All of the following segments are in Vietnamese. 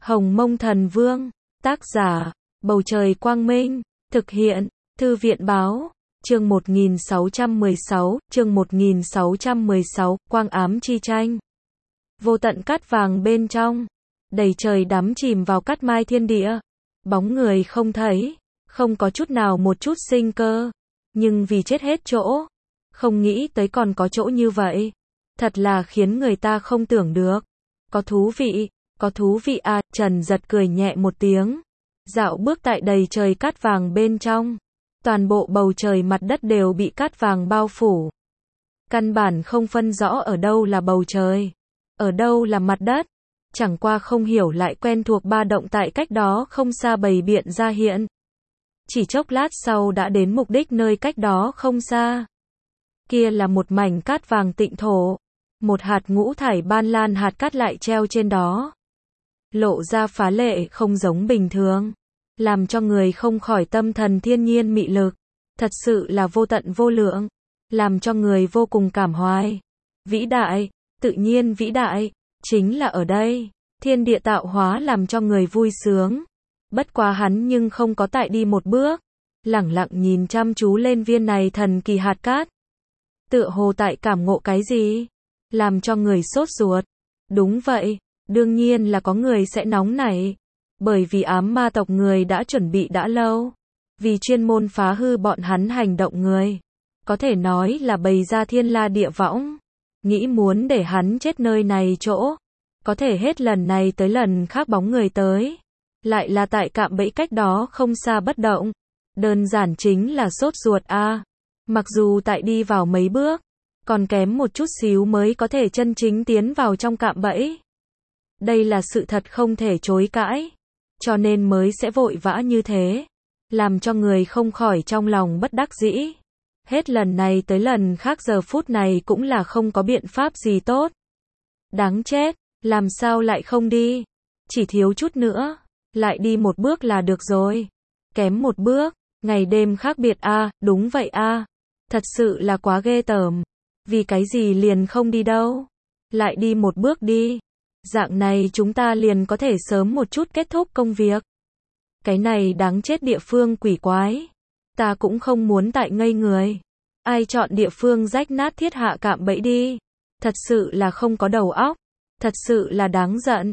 Hồng Mông Thần Vương, tác giả, Bầu Trời Quang Minh, thực hiện, Thư viện Báo, chương 1616, Quang Ám Chi Tranh. Vô tận cát vàng bên trong, đầy trời đắm chìm vào cát mai thiên địa, bóng người không thấy, không có chút nào một chút sinh cơ, nhưng vì chết hết chỗ, không nghĩ tới còn có chỗ như vậy, thật là khiến người ta không tưởng được. Có thú vị à, Trần Giật cười nhẹ một tiếng, dạo bước tại đầy trời cát vàng bên trong, toàn bộ bầu trời mặt đất đều bị cát vàng bao phủ. Căn bản không phân rõ ở đâu là bầu trời, ở đâu là mặt đất, chẳng qua không hiểu lại quen thuộc ba động tại cách đó không xa bày biện ra hiện. Chỉ chốc lát sau đã đến mục đích nơi cách đó không xa. Kia là một mảnh cát vàng tịnh thổ, một hạt ngũ thải ban lan hạt cát lại treo trên đó. Lộ ra phá lệ không giống bình thường, làm cho người không khỏi tâm thần thiên nhiên mị lực, thật sự là vô tận vô lượng, làm cho người vô cùng cảm hoài. Vĩ đại, tự nhiên vĩ đại, chính là ở đây, thiên địa tạo hóa làm cho người vui sướng. Bất quá hắn nhưng không có tại đi một bước, lẳng lặng nhìn chăm chú lên viên này thần kỳ hạt cát. Tựa hồ tại cảm ngộ cái gì, làm cho người sốt ruột. Đúng vậy, đương nhiên là có người sẽ nóng nảy, bởi vì ám ma tộc người đã chuẩn bị đã lâu, vì chuyên môn phá hư bọn hắn hành động người, có thể nói là bày ra thiên la địa võng, nghĩ muốn để hắn chết nơi này chỗ, có thể hết lần này tới lần khác bóng người tới, lại là tại cạm bẫy cách đó không xa bất động, đơn giản chính là sốt ruột a. Mặc dù tại đi vào mấy bước, còn kém một chút xíu mới có thể chân chính tiến vào trong cạm bẫy. Đây là sự thật không thể chối cãi, cho nên mới sẽ vội vã như thế, làm cho người không khỏi trong lòng bất đắc dĩ. Hết lần này tới lần khác giờ phút này cũng là không có biện pháp gì tốt. Đáng chết, làm sao lại không đi? Chỉ thiếu chút nữa, lại đi một bước là được rồi. Kém một bước, ngày đêm khác biệt a, đúng vậy a. Thật sự là quá ghê tởm. Vì cái gì liền không đi đâu? Lại đi một bước đi. Dạng này chúng ta liền có thể sớm một chút kết thúc công việc. Cái này đáng chết địa phương quỷ quái. Ta cũng không muốn tại ngây người. Ai chọn địa phương rách nát thiết hạ cạm bẫy đi. Thật sự là không có đầu óc. Thật sự là đáng giận.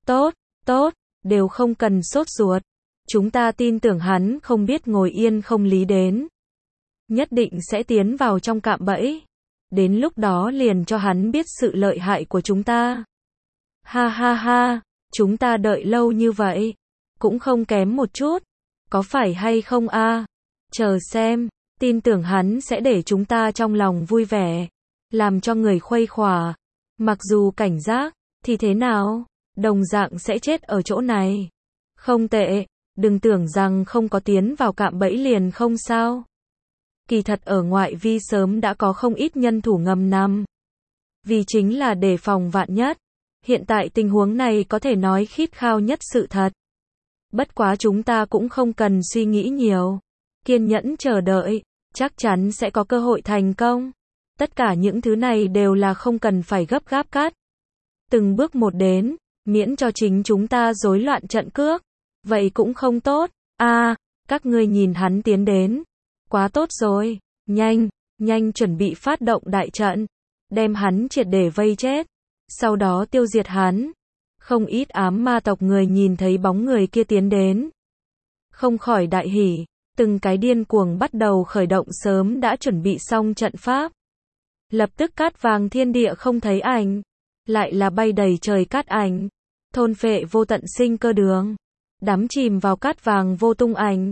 Tốt, đều không cần sốt ruột. Chúng ta tin tưởng hắn không biết ngồi yên không lý đến. Nhất định sẽ tiến vào trong cạm bẫy. Đến lúc đó liền cho hắn biết sự lợi hại của chúng ta. Ha ha ha, chúng ta đợi lâu như vậy, cũng không kém một chút, có phải hay không a? Chờ xem, tin tưởng hắn sẽ để chúng ta trong lòng vui vẻ, làm cho người khuây khỏa. Mặc dù cảnh giác, thì thế nào, đồng dạng sẽ chết ở chỗ này. Không tệ, đừng tưởng rằng không có tiến vào cạm bẫy liền không sao. Kỳ thật ở ngoại vi sớm đã có không ít nhân thủ ngầm nằm. Vì chính là đề phòng vạn nhất. Hiện tại tình huống này có thể nói khít khao nhất sự thật. Bất quá chúng ta cũng không cần suy nghĩ nhiều. Kiên nhẫn chờ đợi, chắc chắn sẽ có cơ hội thành công. Tất cả những thứ này đều là không cần phải gấp gáp cắt. Từng bước một đến, miễn cho chính chúng ta rối loạn trận cước. Vậy cũng không tốt. Các ngươi nhìn hắn tiến đến. Quá tốt rồi. Nhanh chuẩn bị phát động đại trận. Đem hắn triệt để vây chết. Sau đó tiêu diệt hắn. Không ít ám ma tộc người nhìn thấy bóng người kia tiến đến, không khỏi đại hỉ, từng cái điên cuồng bắt đầu khởi động sớm đã chuẩn bị xong trận pháp. Lập tức cát vàng thiên địa không thấy ảnh, lại là bay đầy trời cát ảnh, thôn phệ vô tận sinh cơ đường, đắm chìm vào cát vàng vô tung ảnh.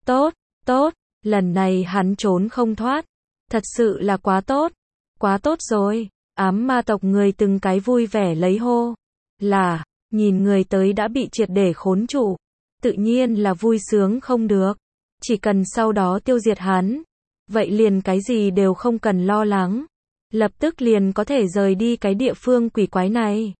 Tốt, lần này hắn trốn không thoát, thật sự là quá tốt rồi. Ám ma tộc người từng cái vui vẻ lấy hô. Là, nhìn người tới đã bị triệt để khốn trụ. Tự nhiên là vui sướng không được. Chỉ cần sau đó tiêu diệt hắn. Vậy liền cái gì đều không cần lo lắng. Lập tức liền có thể rời đi cái địa phương quỷ quái này.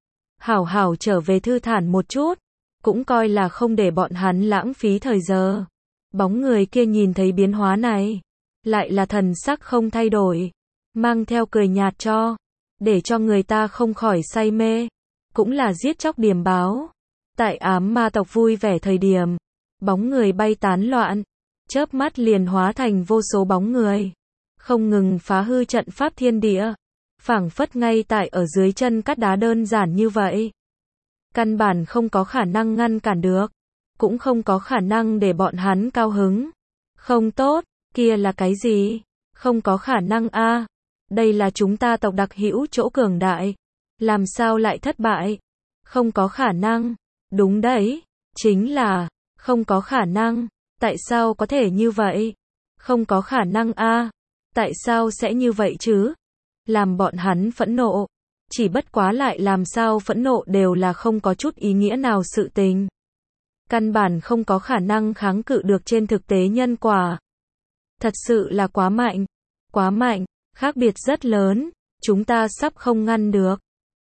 Hảo trở về thư thản một chút. Cũng coi là không để bọn hắn lãng phí thời giờ. Bóng người kia nhìn thấy biến hóa này. Lại là thần sắc không thay đổi. Mang theo cười nhạt để cho người ta không khỏi say mê, cũng là giết chóc điềm báo. Tại ám ma tộc vui vẻ thời điểm, bóng người bay tán loạn, chớp mắt liền hóa thành vô số bóng người, không ngừng phá hư trận pháp thiên địa, phảng phất ngay tại ở dưới chân cát đá đơn giản như vậy. Căn bản không có khả năng ngăn cản được, cũng không có khả năng để bọn hắn cao hứng. Không tốt, kia là cái gì? Không có khả năng a. Đây là chúng ta tộc đặc hữu chỗ cường đại, làm sao lại thất bại? Không có khả năng. Đúng đấy, chính là không có khả năng. Tại sao có thể như vậy? Không có khả năng a. Tại sao sẽ như vậy chứ? Làm bọn hắn phẫn nộ. Chỉ bất quá lại làm sao phẫn nộ đều là không có chút ý nghĩa nào sự tình. Căn bản không có khả năng kháng cự được trên thực tế nhân quả. Thật sự là quá mạnh, khác biệt rất lớn, chúng ta sắp không ngăn được.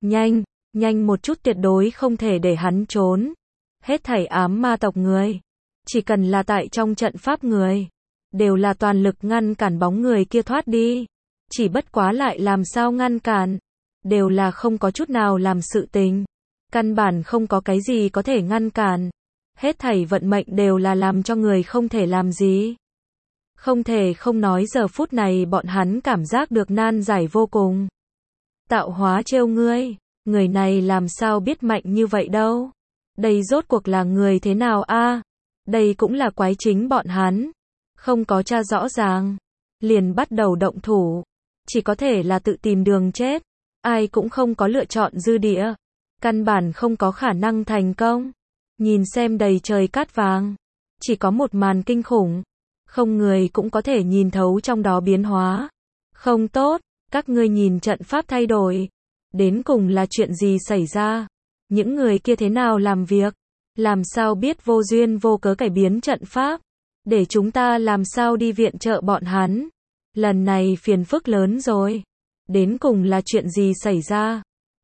Nhanh một chút tuyệt đối không thể để hắn trốn. Hết thảy ám ma tộc người, chỉ cần là tại trong trận pháp người, đều là toàn lực ngăn cản bóng người kia thoát đi. Chỉ bất quá lại làm sao ngăn cản, đều là không có chút nào làm sự tình. Căn bản không có cái gì có thể ngăn cản. Hết thảy vận mệnh đều là làm cho người không thể làm gì. Không thể không nói giờ phút này bọn hắn cảm giác được nan giải vô cùng. Tạo hóa trêu ngươi, người này làm sao biết mạnh như vậy đâu. Đây rốt cuộc là người thế nào a? Đây cũng là quái chính bọn hắn. Không có tra rõ ràng, liền bắt đầu động thủ. Chỉ có thể là tự tìm đường chết. Ai cũng không có lựa chọn dư địa. Căn bản không có khả năng thành công. Nhìn xem đầy trời cát vàng, chỉ có một màn kinh khủng, không người cũng có thể nhìn thấu trong đó biến hóa. Không tốt, các ngươi nhìn trận pháp thay đổi, đến cùng là chuyện gì xảy ra? Những người kia thế nào làm việc? Làm sao biết vô duyên vô cớ cải biến trận pháp? Để chúng ta làm sao đi viện trợ bọn hắn? Lần này phiền phức lớn rồi. Đến cùng là chuyện gì xảy ra?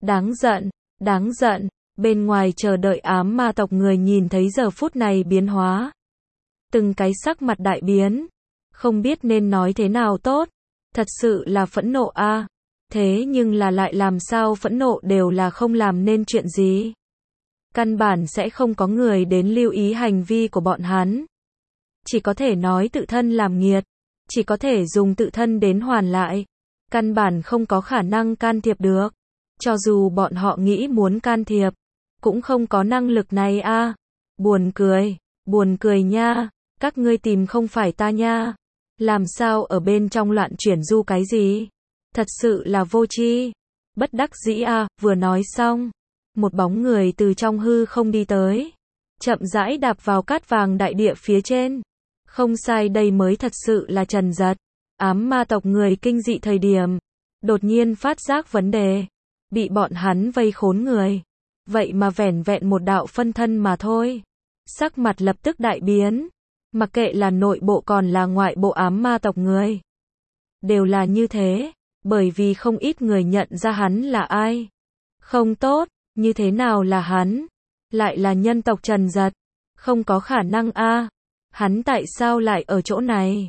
Đáng giận. Bên ngoài chờ đợi ám ma tộc người nhìn thấy giờ phút này biến hóa. Từng cái sắc mặt đại biến. Không biết nên nói thế nào tốt. Thật sự là phẫn nộ a. Thế nhưng là lại làm sao phẫn nộ đều là không làm nên chuyện gì. Căn bản sẽ không có người đến lưu ý hành vi của bọn hắn. Chỉ có thể nói tự thân làm nghiệt. Chỉ có thể dùng tự thân đến hoàn lại. Căn bản không có khả năng can thiệp được. Cho dù bọn họ nghĩ muốn can thiệp, cũng không có năng lực này a. Buồn cười nha, các ngươi tìm không phải ta nha. Làm sao ở bên trong loạn chuyển du cái gì? Thật sự là vô tri. Bất đắc dĩ a. Vừa nói xong, một bóng người từ trong hư không đi tới, chậm rãi đạp vào cát vàng đại địa phía trên. Không sai, đây mới thật sự là Trần Giật. Ám ma tộc người kinh dị thời điểm, đột nhiên phát giác vấn đề, bị bọn hắn vây khốn người. Vậy mà vẻn vẹn một đạo phân thân mà thôi. Sắc mặt lập tức đại biến. Mặc kệ là nội bộ còn là ngoại bộ ám ma tộc người, đều là như thế. Bởi vì không ít người nhận ra hắn là ai. Không tốt, như thế nào là hắn? Lại là nhân tộc Trần Giật. Không có khả năng a. Hắn tại sao lại ở chỗ này?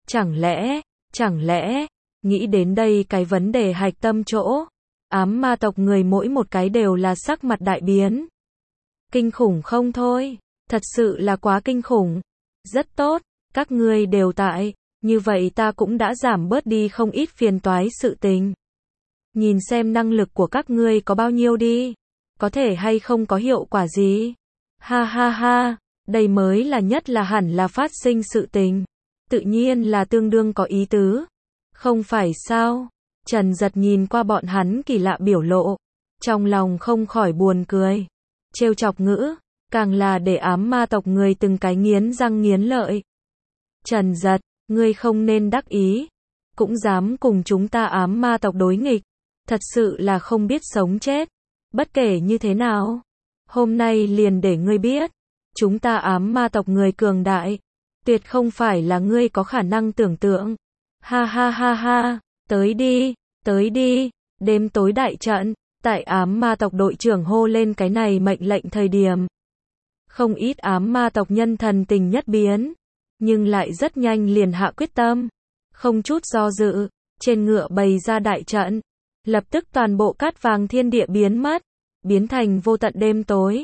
Chẳng lẽ, nghĩ đến đây cái vấn đề hạch tâm chỗ. Ám ma tộc người mỗi một cái đều là sắc mặt đại biến. Kinh khủng không thôi, thật sự là quá kinh khủng. Rất tốt, các ngươi đều tại, như vậy ta cũng đã giảm bớt đi không ít phiền toái sự tình. Nhìn xem năng lực của các ngươi có bao nhiêu đi, có thể hay không có hiệu quả gì. Ha ha ha, đây mới là nhất là hẳn là phát sinh sự tình. Tự nhiên là tương đương có ý tứ. Không phải sao? Trần Giật nhìn qua bọn hắn kỳ lạ biểu lộ, trong lòng không khỏi buồn cười. Trêu chọc ngữ, càng là để ám ma tộc người từng cái nghiến răng nghiến lợi. Trần Giật, ngươi không nên đắc ý, cũng dám cùng chúng ta ám ma tộc đối nghịch, thật sự là không biết sống chết. Bất kể như thế nào, hôm nay liền để ngươi biết, chúng ta ám ma tộc người cường đại, tuyệt không phải là ngươi có khả năng tưởng tượng. Ha ha ha ha, tới đi, đêm tối đại trận. Tại ám ma tộc đội trưởng hô lên cái này mệnh lệnh thời điểm, không ít ám ma tộc nhân thần tình nhất biến, nhưng lại rất nhanh liền hạ quyết tâm, không chút do dự, trên ngựa bày ra đại trận, lập tức toàn bộ cát vàng thiên địa biến mất, biến thành vô tận đêm tối.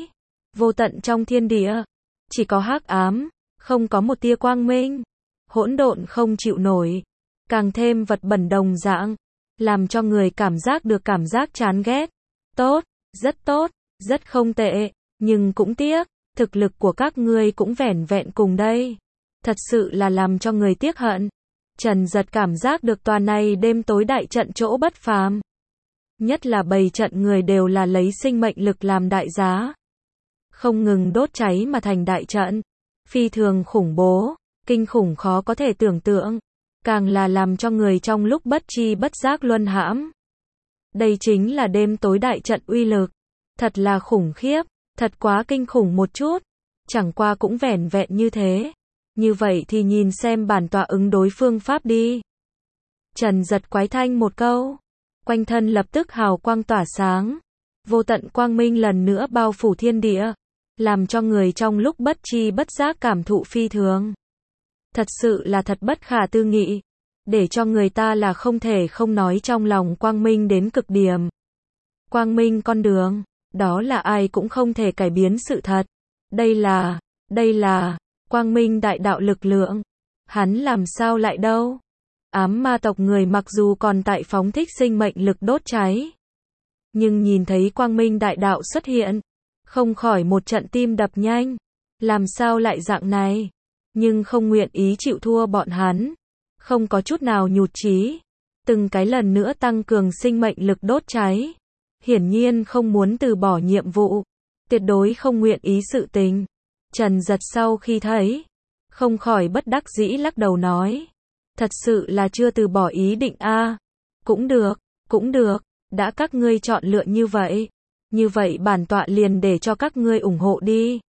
Vô tận trong thiên địa, chỉ có hắc ám, không có một tia quang minh. Hỗn độn không chịu nổi, càng thêm vật bẩn đồng dạng, làm cho người cảm giác được cảm giác chán ghét. Tốt, rất không tệ, nhưng cũng tiếc, thực lực của các ngươi cũng vẻn vẹn cùng đây. Thật sự là làm cho người tiếc hận. Trần Giật cảm giác được tòa này đêm tối đại trận chỗ bất phàm. Nhất là bầy trận người đều là lấy sinh mệnh lực làm đại giá. Không ngừng đốt cháy mà thành đại trận. Phi thường khủng bố, kinh khủng khó có thể tưởng tượng. Càng là làm cho người trong lúc bất tri bất giác luân hãm. Đây chính là đêm tối đại trận uy lực. Thật là khủng khiếp, thật quá kinh khủng một chút. Chẳng qua cũng vẻn vẹn như thế. Như vậy thì nhìn xem bản tọa ứng đối phương pháp đi. Trần Giật quái thanh một câu. Quanh thân lập tức hào quang tỏa sáng. Vô tận quang minh lần nữa bao phủ thiên địa. Làm cho người trong lúc bất tri bất giác cảm thụ phi thường. Thật sự là thật bất khả tư nghị. Để cho người ta là không thể không nói trong lòng quang minh đến cực điểm. Quang minh con đường, đó là ai cũng không thể cải biến sự thật. Đây là quang minh đại đạo lực lượng. Hắn làm sao lại đâu? Ám ma tộc người mặc dù còn tại phóng thích sinh mệnh lực đốt cháy. Nhưng nhìn thấy quang minh đại đạo xuất hiện. Không khỏi một trận tim đập nhanh. Làm sao lại dạng này? Nhưng không nguyện ý chịu thua bọn hắn. Không có chút nào nhụt chí. Từng cái lần nữa tăng cường sinh mệnh lực đốt cháy. Hiển nhiên không muốn từ bỏ nhiệm vụ. Tuyệt đối không nguyện ý sự tình. Trần Giật sau khi thấy. Không khỏi bất đắc dĩ lắc đầu nói. Thật sự là chưa từ bỏ ý định a. Cũng được. Đã các ngươi chọn lựa như vậy. Như vậy bản tọa liền để cho các ngươi ủng hộ đi.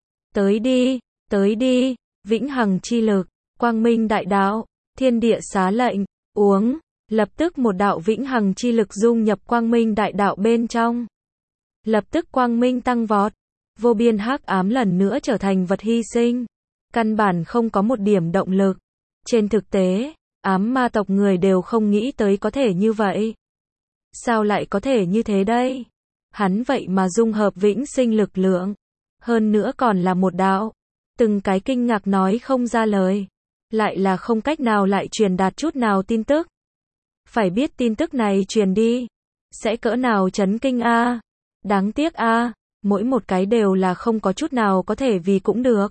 Tới đi. Vĩnh hằng chi lực. Quang minh đại đạo. Thiên địa xá lệnh. Uống. Lập tức một đạo vĩnh hằng chi lực dung nhập quang minh đại đạo bên trong. Lập tức quang minh tăng vọt. Vô biên hắc ám lần nữa trở thành vật hy sinh. Căn bản không có một điểm động lực. Trên thực tế, ám ma tộc người đều không nghĩ tới có thể như vậy. Sao lại có thể như thế đây? Hắn vậy mà dung hợp vĩnh sinh lực lượng. Hơn nữa còn là một đạo. Từng cái kinh ngạc nói không ra lời. Lại là không cách nào lại truyền đạt chút nào tin tức. Phải biết tin tức này truyền đi. Sẽ cỡ nào chấn kinh a. Đáng tiếc a. Mỗi một cái đều là không có chút nào có thể vì cũng được.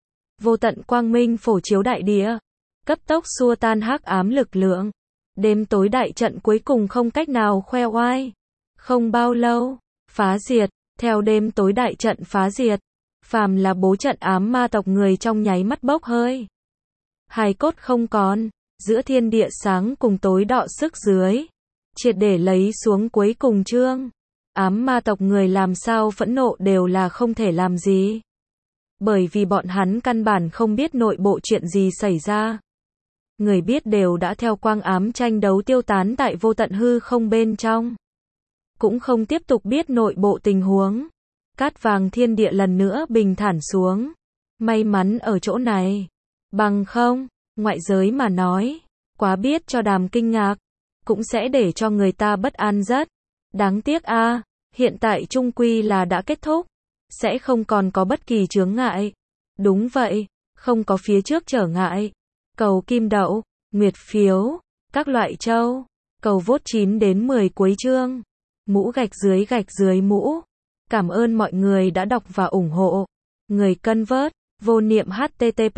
Vô tận quang minh phổ chiếu đại địa. Cấp tốc xua tan hắc ám lực lượng. Đêm tối đại trận cuối cùng không cách nào khoe oai. Không bao lâu. Phá diệt. Theo đêm tối đại trận phá diệt. Phàm là bố trận ám ma tộc người trong nháy mắt bốc hơi. Hài cốt không còn. Giữa thiên địa sáng cùng tối đọ sức dưới. Triệt để lấy xuống cuối cùng chương. Ám ma tộc người làm sao phẫn nộ đều là không thể làm gì. Bởi vì bọn hắn căn bản không biết nội bộ chuyện gì xảy ra. Người biết đều đã theo quang ám tranh đấu tiêu tán tại vô tận hư không bên trong. Cũng không tiếp tục biết nội bộ tình huống. Cát vàng thiên địa lần nữa bình thản xuống. May mắn ở chỗ này. Bằng không, ngoại giới mà nói, quá biết cho đàm kinh ngạc. Cũng sẽ để cho người ta bất an rất. Đáng tiếc a, hiện tại chung quy là đã kết thúc. Sẽ không còn có bất kỳ chướng ngại. Đúng vậy, không có phía trước trở ngại. Cầu kim đậu, nguyệt phiếu, các loại châu. Cầu vote 9 đến 10 cuối chương. Mũ gạch dưới mũ. Cảm ơn mọi người đã đọc và ủng hộ. Người cân vớt, vô niệm http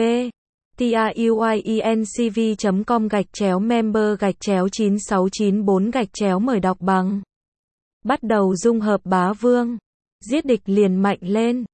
tiuyecom/member/9694 mời đọc bằng. Bắt đầu dung hợp bá vương. Giết địch liền mạnh lên.